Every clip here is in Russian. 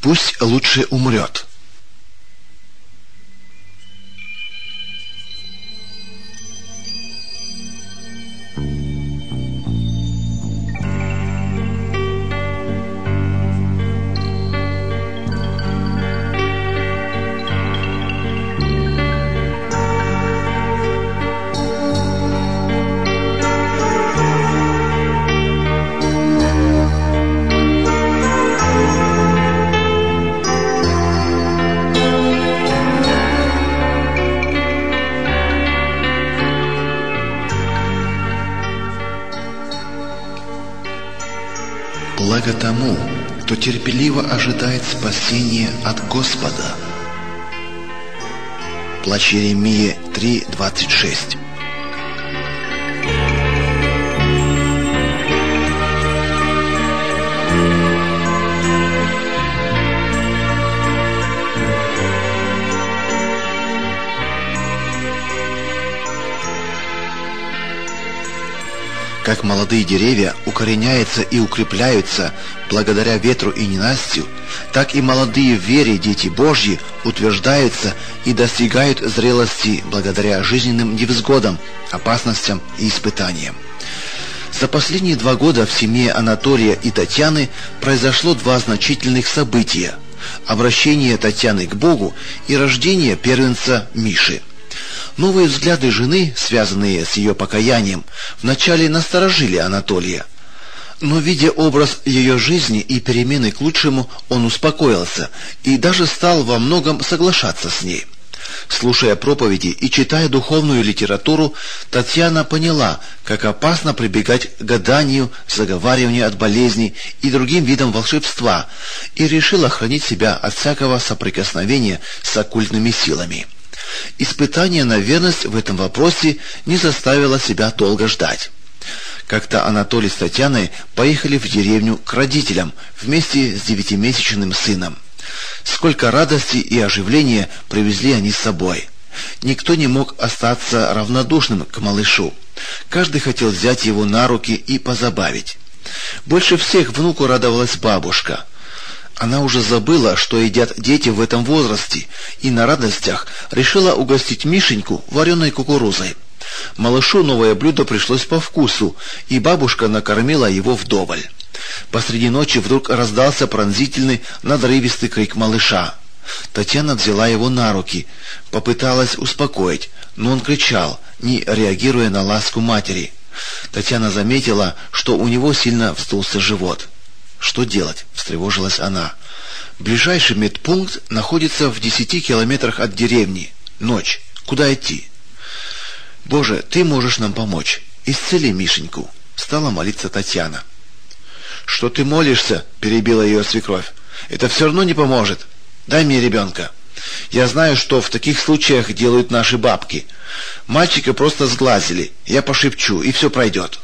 Пусть лучше умрет. Благо тому, кто терпеливо ожидает спасения от Господа. Плач Иеремии 3:26. Как молодые деревья укореняются и укрепляются благодаря ветру и ненастью, так и молодые в вере дети Божьи утверждаются и достигают зрелости благодаря жизненным невзгодам, опасностям и испытаниям. За последние 2 года в семье Анатолия и Татьяны произошло 2 значительных события: обращение Татьяны к Богу и рождение первенца Миши. Новые взгляды жены, связанные с ее покаянием, вначале насторожили Анатолия. Но, видя образ ее жизни и перемены к лучшему, он успокоился и даже стал во многом соглашаться с ней. Слушая проповеди и читая духовную литературу, Татьяна поняла, как опасно прибегать к гаданию, заговариванию от болезней и другим видам волшебства, и решила хранить себя от всякого соприкосновения с оккультными силами. Испытание на верность в этом вопросе не заставило себя долго ждать. Как-то Анатолий с Татьяной поехали в деревню к родителям вместе с 9-месячным сыном. Сколько радости и оживления привезли они с собой. Никто не мог остаться равнодушным к малышу. Каждый хотел взять его на руки и позабавить. Больше всех внуку радовалась бабушка. Она уже забыла, что едят дети в этом возрасте, и на радостях решила угостить Мишеньку вареной кукурузой. Малышу новое блюдо пришлось по вкусу, и бабушка накормила его вдоволь. Посреди ночи вдруг раздался пронзительный, надрывистый крик малыша. Татьяна взяла его на руки, попыталась успокоить, но он кричал, не реагируя на ласку матери. Татьяна заметила, что у него сильно вздулся живот. «Что делать?» — встревожилась она. «Ближайший медпункт находится в 10 километрах от деревни. Ночь. Куда идти?» «Боже, ты можешь нам помочь. Исцели Мишеньку», — стала молиться Татьяна. «Что ты молишься?» — перебила ее свекровь. «Это все равно не поможет. Дай мне ребенка. Я знаю, что в таких случаях делают наши бабки. Мальчика просто сглазили. Я пошепчу, и все пройдет».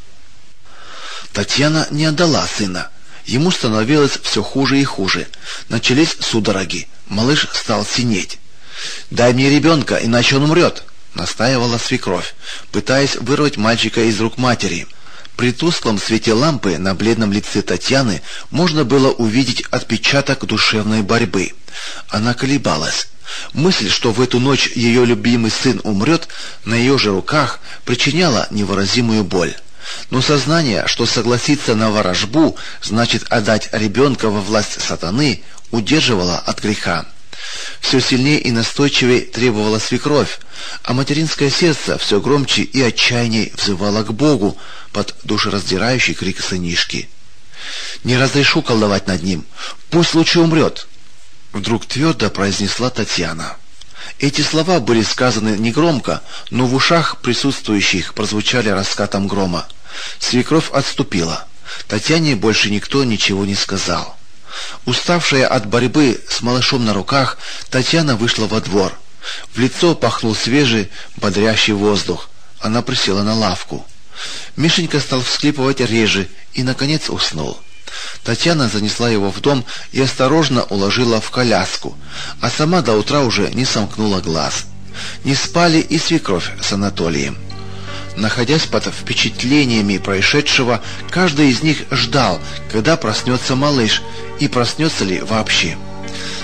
Татьяна не отдала сына. Ему становилось все хуже и хуже. Начались судороги. Малыш стал синеть. «Дай мне ребенка, иначе он умрет», — настаивала свекровь, пытаясь вырвать мальчика из рук матери. При тусклом свете лампы на бледном лице Татьяны можно было увидеть отпечаток душевной борьбы. Она колебалась. Мысль, что в эту ночь ее любимый сын умрет на ее же руках, причиняла невыразимую боль. Но сознание, что согласиться на ворожбу значит отдать ребенка во власть сатаны, удерживало от греха. Все сильнее и настойчивее требовала свекровь, а материнское сердце все громче и отчаянней взывало к Богу под душераздирающий крик сынишки. «Не разрешу колдовать над ним, пусть лучше умрет», — вдруг твердо произнесла Татьяна. Эти слова были сказаны негромко, но в ушах присутствующих прозвучали раскатом грома. Свекровь отступила. Татьяне больше никто ничего не сказал. Уставшая от борьбы с малышом на руках, Татьяна вышла во двор. В лицо пахнул свежий, бодрящий воздух. Она присела на лавку. Мишенька стал всхлипывать реже и, наконец, уснул. Татьяна занесла его в дом и осторожно уложила в коляску, а сама до утра уже не сомкнула глаз. Не спали и свекровь с Анатолием. Находясь под впечатлениями происшедшего, каждый из них ждал, когда проснется малыш, и проснется ли вообще.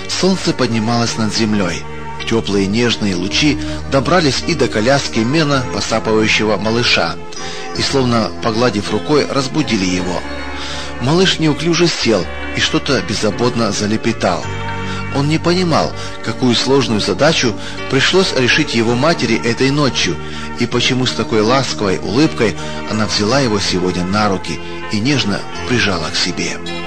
Солнце поднималось над землей. Теплые нежные лучи добрались и до коляски мерно посапывающего малыша, и, словно погладив рукой, разбудили его. Малыш неуклюже сел и что-то беззаботно залепетал. Он не понимал, какую сложную задачу пришлось решить его матери этой ночью, и почему с такой ласковой улыбкой она взяла его сегодня на руки и нежно прижала к себе.